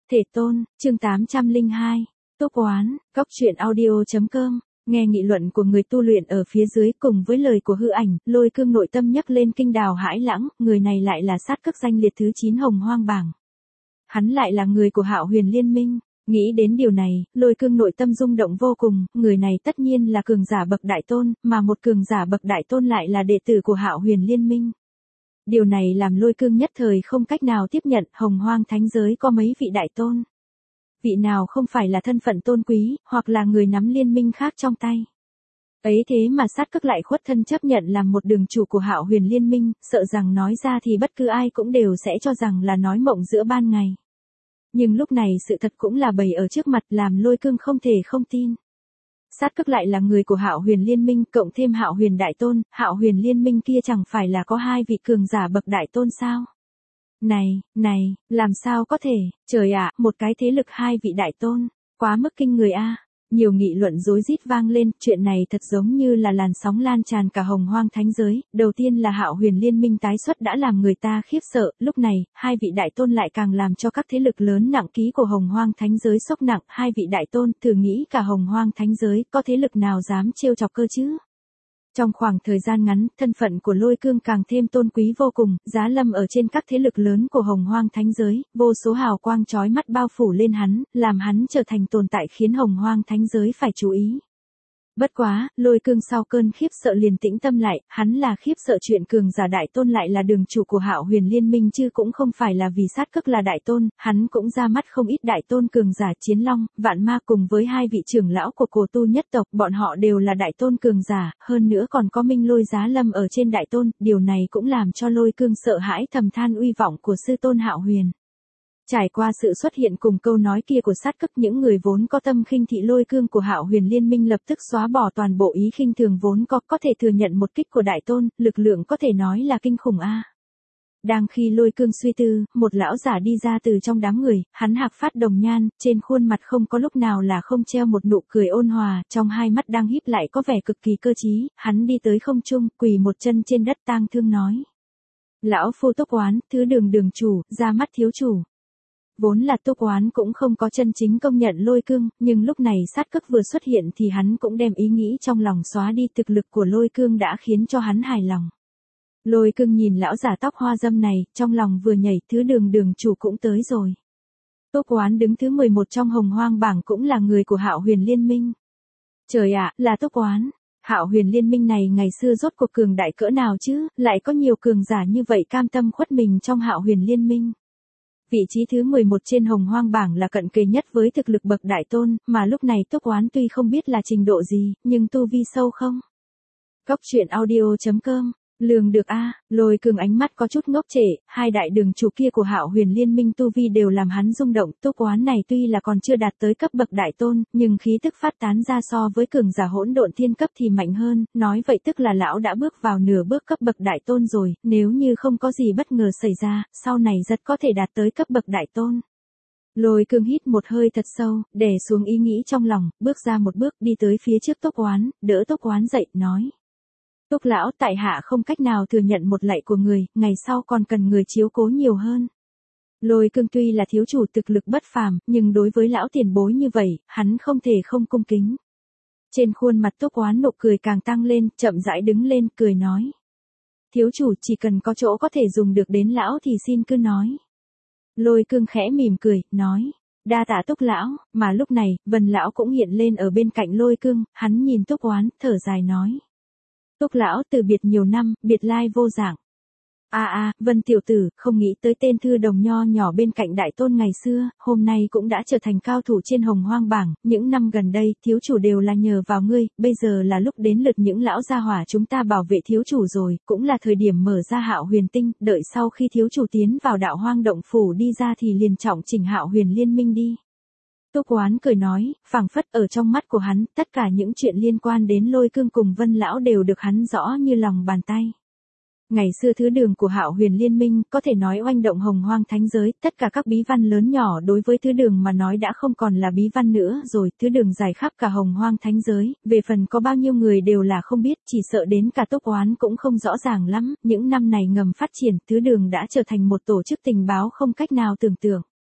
Thể tôn, chương 802, Túc Oán, Cóc truyện audio.com, nghe nghị luận của người tu luyện ở phía dưới cùng với lời của hư ảnh, Lôi Cương nội tâm nhắc lên kinh đào hãi lãng, người này lại là sát cức danh liệt thứ 9 hồng hoang bảng. Hắn lại là người của Hạo Huyền Liên Minh. Nghĩ đến điều này, Lôi Cương nội tâm rung động vô cùng, người này tất nhiên là cường giả bậc đại tôn, mà một cường giả bậc đại tôn lại là đệ tử của Hạo Huyền Liên Minh. Điều này làm Lôi Cương nhất thời không cách nào tiếp nhận, hồng hoang thánh giới có mấy vị đại tôn. Vị nào không phải là thân phận tôn quý, hoặc là người nắm liên minh khác trong tay. Ấy thế mà sát cức lại khuất thân chấp nhận làm một đường chủ của Hạo Huyền Liên Minh, sợ rằng nói ra thì bất cứ ai cũng đều sẽ cho rằng là nói mộng giữa ban ngày. Nhưng lúc này sự thật cũng là bày ở trước mặt làm Lôi Cương không thể không tin. Sát cức lại là người của Hạo Huyền Liên Minh cộng thêm Hạo Huyền Đại Tôn, Hạo Huyền Liên Minh kia chẳng phải là có hai vị cường giả bậc đại tôn sao? Này, làm sao có thể, trời ạ, một cái thế lực hai vị đại tôn, quá mức kinh người a. Nhiều nghị luận rối rít vang lên, chuyện này thật giống như là làn sóng lan tràn cả hồng hoang thánh giới, đầu tiên là Hạo Huyền Liên Minh tái xuất đã làm người ta khiếp sợ, lúc này, hai vị đại tôn lại càng làm cho các thế lực lớn nặng ký của hồng hoang thánh giới sốc nặng, hai vị đại tôn, thử nghĩ cả hồng hoang thánh giới, có thế lực nào dám trêu chọc cơ chứ? Trong khoảng thời gian ngắn, thân phận của Lôi Cương càng thêm tôn quý vô cùng, giá lâm ở trên các thế lực lớn của hồng hoang thánh giới, vô số hào quang chói mắt bao phủ lên hắn, làm hắn trở thành tồn tại khiến hồng hoang thánh giới phải chú ý. Bất quá, Lôi Cương sau cơn khiếp sợ liền tĩnh tâm lại, hắn là khiếp sợ chuyện cường giả đại tôn lại là đường chủ của Hạo Huyền Liên Minh chứ cũng không phải là vì sát cức là đại tôn, hắn cũng ra mắt không ít đại tôn cường giả Chiến Long, Vạn Ma cùng với hai vị trưởng lão của Cổ Tu nhất tộc, bọn họ đều là đại tôn cường giả, hơn nữa còn có Minh Lôi giá lâm ở trên đại tôn, điều này cũng làm cho Lôi Cương sợ hãi thầm than uy vọng của sư tôn Hạo Huyền. Trải qua sự xuất hiện cùng câu nói kia của sát cức, những người vốn có tâm khinh thị Lôi Cương của Hạo Huyền Liên Minh lập tức xóa bỏ toàn bộ ý khinh thường vốn có thể thừa nhận một kích của đại tôn, lực lượng có thể nói là kinh khủng a. Đang khi Lôi Cương suy tư, một lão giả đi ra từ trong đám người, hắn hạc phát đồng nhan, trên khuôn mặt không có lúc nào là không treo một nụ cười ôn hòa, trong hai mắt đang híp lại có vẻ cực kỳ cơ trí, hắn đi tới không trung, quỳ một chân trên đất tang thương nói: "Lão phu Túc Oán, thứ đường đường chủ, ra mắt thiếu chủ." Vốn là Túc Oán cũng không có chân chính công nhận Lôi Cương, nhưng lúc này sát cức vừa xuất hiện thì hắn cũng đem ý nghĩ trong lòng xóa đi, thực lực của Lôi Cương đã khiến cho hắn hài lòng. Lôi Cương nhìn lão giả tóc hoa dâm này, trong lòng vừa nhảy, thứ đường đường chủ cũng tới rồi. Túc Oán đứng thứ 11 trong hồng hoang bảng cũng là người của Hạo Huyền Liên Minh. Trời ạ, là Túc Oán. Hạo Huyền Liên Minh này ngày xưa rốt cuộc cường đại cỡ nào chứ, lại có nhiều cường giả như vậy cam tâm khuất mình trong Hạo Huyền Liên Minh. Vị trí thứ 11 trên hồng hoang bảng là cận kề nhất với thực lực bậc đại tôn, mà lúc này Túc Oán tuy không biết là trình độ gì, nhưng tu vi sâu không? Cóc truyện audio.com, lường được a. Lôi Cương ánh mắt có chút ngốc trệ, hai đại đường chủ kia của Hạo Huyền Liên Minh tu vi đều làm hắn rung động, Túc Oán này tuy là còn chưa đạt tới cấp bậc đại tôn, nhưng khí tức phát tán ra so với cường giả hỗn độn thiên cấp thì mạnh hơn, nói vậy tức là lão đã bước vào nửa bước cấp bậc đại tôn rồi, nếu như không có gì bất ngờ xảy ra, sau này rất có thể đạt tới cấp bậc đại tôn. Lôi Cương hít một hơi thật sâu, đè xuống ý nghĩ trong lòng, bước ra một bước đi tới phía trước Túc Oán, đỡ Túc Oán dậy, nói: "Túc lão, tại hạ không cách nào thừa nhận một lạy của người, ngày sau còn cần người chiếu cố nhiều hơn." Lôi Cương tuy là thiếu chủ thực lực bất phàm, nhưng đối với lão tiền bối như vậy, hắn không thể không cung kính. Trên khuôn mặt Túc Oán nụ cười càng tăng lên, chậm rãi đứng lên, cười nói: "Thiếu chủ, chỉ cần có chỗ có thể dùng được đến lão thì xin cứ nói." Lôi Cương khẽ mỉm cười, nói: "Đa tạ Túc lão." Mà lúc này, Vân lão cũng hiện lên ở bên cạnh Lôi Cương, hắn nhìn Túc Oán, thở dài nói: "Túc lão, từ biệt nhiều năm, biệt lai vô dạng." Vân tiểu tử, không nghĩ tới tên thư đồng nho nhỏ bên cạnh đại tôn ngày xưa, hôm nay cũng đã trở thành cao thủ trên hồng hoang bảng, những năm gần đây, thiếu chủ đều là nhờ vào ngươi, bây giờ là lúc đến lượt những lão gia hỏa chúng ta bảo vệ thiếu chủ rồi, cũng là thời điểm mở ra Hạo Huyền Tinh, đợi sau khi thiếu chủ tiến vào đạo hoang động phủ đi ra thì liền trọng chỉnh Hạo Huyền Liên Minh đi. Túc Oán cười nói, phảng phất ở trong mắt của hắn, tất cả những chuyện liên quan đến Lôi Cương cùng Vân lão đều được hắn rõ như lòng bàn tay. Ngày xưa thứ đường của Hạo Huyền Liên Minh có thể nói oanh động hồng hoang thánh giới, tất cả các bí văn lớn nhỏ đối với thứ đường mà nói đã không còn là bí văn nữa rồi, thứ đường dài khắp cả hồng hoang thánh giới, về phần có bao nhiêu người đều là không biết, chỉ sợ đến cả Túc Oán cũng không rõ ràng lắm, những năm này ngầm phát triển, thứ đường đã trở thành một tổ chức tình báo không cách nào tưởng tượng.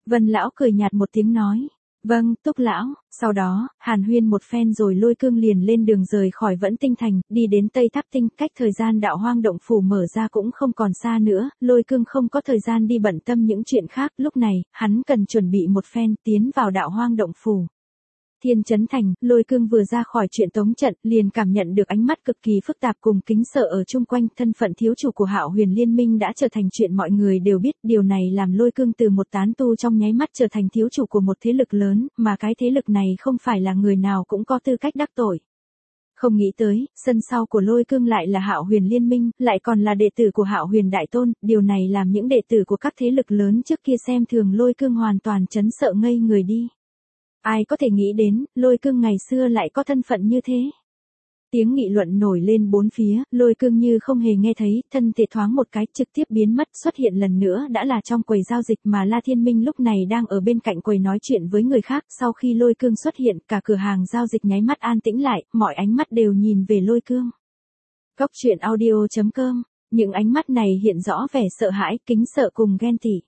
Vân lão cười nhạt một tiếng nói. Vâng, Túc lão. Sau đó, hàn huyên một phen rồi Lôi Cương liền lên đường rời khỏi Vẫn Tinh Thành, đi đến Tây Tháp Tinh, cách thời gian Đạo Hoang động phủ mở ra cũng không còn xa nữa, Lôi Cương không có thời gian đi bận tâm những chuyện khác, lúc này, hắn cần chuẩn bị một phen, tiến vào Đạo Hoang động phủ. Thiên Chấn Thành, Lôi Cương vừa ra khỏi chuyện tống trận, liền cảm nhận được ánh mắt cực kỳ phức tạp cùng kính sợ ở chung quanh, thân phận thiếu chủ của Hạo Huyền Liên Minh đã trở thành chuyện mọi người đều biết, điều này làm Lôi Cương từ một tán tu trong nháy mắt trở thành thiếu chủ của một thế lực lớn, mà cái thế lực này không phải là người nào cũng có tư cách đắc tội. Không nghĩ tới, sân sau của Lôi Cương lại là Hạo Huyền Liên Minh, lại còn là đệ tử của Hạo Huyền Đại Tôn, điều này làm những đệ tử của các thế lực lớn trước kia xem thường Lôi Cương hoàn toàn chấn sợ ngây người đi. Ai có thể nghĩ đến, Lôi Cương ngày xưa lại có thân phận như thế. Tiếng nghị luận nổi lên bốn phía, Lôi Cương như không hề nghe thấy, thân thể thoáng một cái trực tiếp biến mất, xuất hiện lần nữa đã là trong quầy giao dịch mà La Thiên Minh lúc này đang ở bên cạnh quầy nói chuyện với người khác. Sau khi Lôi Cương xuất hiện, cả cửa hàng giao dịch nháy mắt an tĩnh lại, mọi ánh mắt đều nhìn về Lôi Cương. Góc truyện audio.com, những ánh mắt này hiện rõ vẻ sợ hãi, kính sợ cùng ghen tị.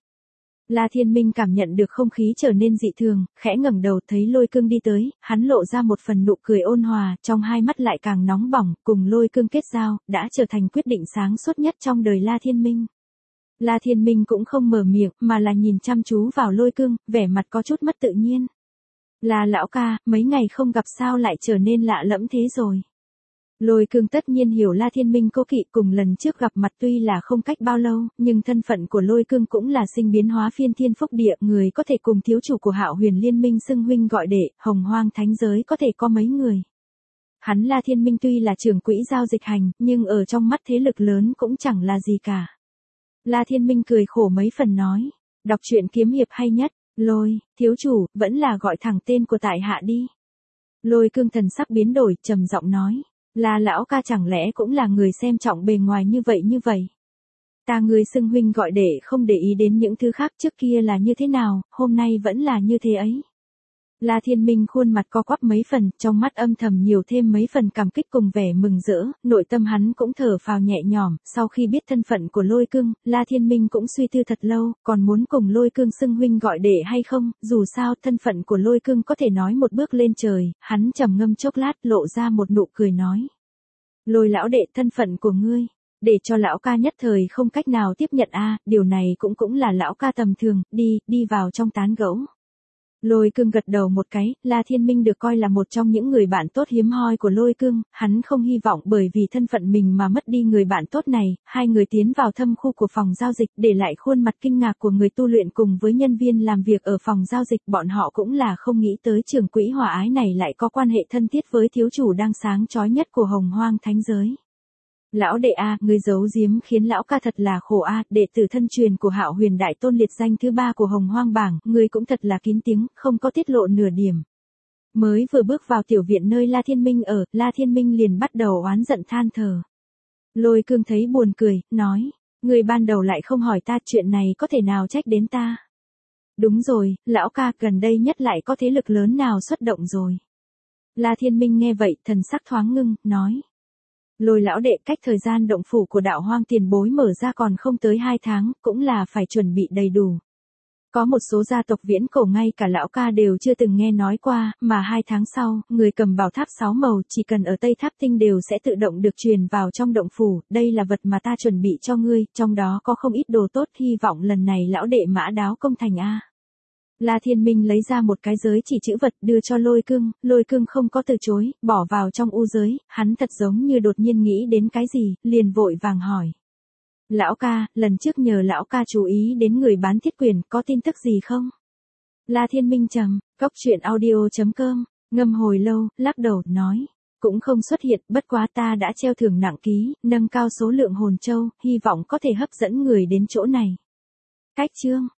La Thiên Minh cảm nhận được không khí trở nên dị thường, khẽ ngẩng đầu thấy Lôi Cương đi tới, hắn lộ ra một phần nụ cười ôn hòa, trong hai mắt lại càng nóng bỏng, cùng Lôi Cương kết giao, đã trở thành quyết định sáng suốt nhất trong đời La Thiên Minh. La Thiên Minh cũng không mở miệng, mà là nhìn chăm chú vào Lôi Cương, vẻ mặt có chút mất tự nhiên. Là lão ca, mấy ngày không gặp sao lại trở nên lạ lẫm thế rồi. Lôi Cương tất nhiên hiểu La Thiên Minh cố kỵ, cùng lần trước gặp mặt tuy là không cách bao lâu, nhưng thân phận của Lôi Cương cũng là sinh biến hóa phiên thiên phúc địa, người có thể cùng thiếu chủ của Hạo Huyền Liên Minh xưng huynh gọi đệ, hồng hoang thánh giới có thể có mấy người. Hắn La Thiên Minh tuy là trưởng quỹ giao dịch hành, nhưng ở trong mắt thế lực lớn cũng chẳng là gì cả. La Thiên Minh cười khổ mấy phần nói, đọc truyện kiếm hiệp hay nhất, Lôi, thiếu chủ, vẫn là gọi thẳng tên của tại hạ đi. Lôi Cương thần sắc biến đổi, trầm giọng nói. Là lão ca chẳng lẽ cũng là người xem trọng bề ngoài như vậy. Ta người xưng huynh gọi đệ không để ý đến những thứ khác trước kia là như thế nào, hôm nay vẫn là như thế ấy. La Thiên Minh khuôn mặt co quắp mấy phần, trong mắt âm thầm nhiều thêm mấy phần cảm kích cùng vẻ mừng rỡ, nội tâm hắn cũng thở phào nhẹ nhõm, sau khi biết thân phận của Lôi Cương, La Thiên Minh cũng suy tư thật lâu, còn muốn cùng Lôi Cương xưng huynh gọi đệ hay không, dù sao thân phận của Lôi Cương có thể nói một bước lên trời, hắn trầm ngâm chốc lát lộ ra một nụ cười nói. Lôi lão đệ, thân phận của ngươi, để cho lão ca nhất thời không cách nào tiếp nhận điều này cũng là lão ca tầm thường, đi vào trong tán gẫu. Lôi Cương gật đầu một cái, La Thiên Minh được coi là một trong những người bạn tốt hiếm hoi của Lôi Cương, hắn không hy vọng bởi vì thân phận mình mà mất đi người bạn tốt này, hai người tiến vào thâm khu của phòng giao dịch, để lại khuôn mặt kinh ngạc của người tu luyện cùng với nhân viên làm việc ở phòng giao dịch, bọn họ cũng là không nghĩ tới trưởng quỹ hòa ái này lại có quan hệ thân thiết với thiếu chủ đang sáng chói nhất của hồng hoang thánh giới. Lão đệ người giấu giếm khiến lão ca thật là khổ đệ tử thân truyền của Hạo Huyền Đại Tôn liệt danh thứ 3 của hồng hoang bảng, ngươi cũng thật là kín tiếng, không có tiết lộ nửa điểm. Mới vừa bước vào tiểu viện nơi La Thiên Minh ở, La Thiên Minh liền bắt đầu oán giận than thở. Lôi Cương thấy buồn cười, nói, ngươi ban đầu lại không hỏi ta, chuyện này có thể nào trách đến ta. Đúng rồi, lão ca, gần đây nhất lại có thế lực lớn nào xuất động rồi. La Thiên Minh nghe vậy, thần sắc thoáng ngưng, nói. Lôi lão đệ, cách thời gian động phủ của Đạo Hoang tiền bối mở ra còn không tới 2 tháng, cũng là phải chuẩn bị đầy đủ. Có một số gia tộc viễn cổ ngay cả lão ca đều chưa từng nghe nói qua, mà 2 tháng sau, người cầm bảo tháp 6 màu chỉ cần ở Tây Tháp Tinh đều sẽ tự động được truyền vào trong động phủ, đây là vật mà ta chuẩn bị cho ngươi, trong đó có không ít đồ tốt, hy vọng lần này lão đệ mã đáo công thành La Thiên Minh lấy ra một cái giới chỉ chữ vật đưa cho Lôi Cương không có từ chối, bỏ vào trong u giới, hắn thật giống như đột nhiên nghĩ đến cái gì, liền vội vàng hỏi. Lão ca, lần trước nhờ lão ca chú ý đến người bán thiết quyền, có tin tức gì không? La Thiên Minh trầm, góc truyện audio.com, ngâm hồi lâu, lắc đầu, nói. Cũng không xuất hiện, bất quá ta đã treo thưởng nặng ký, nâng cao số lượng hồn châu, hy vọng có thể hấp dẫn người đến chỗ này. Cách chương.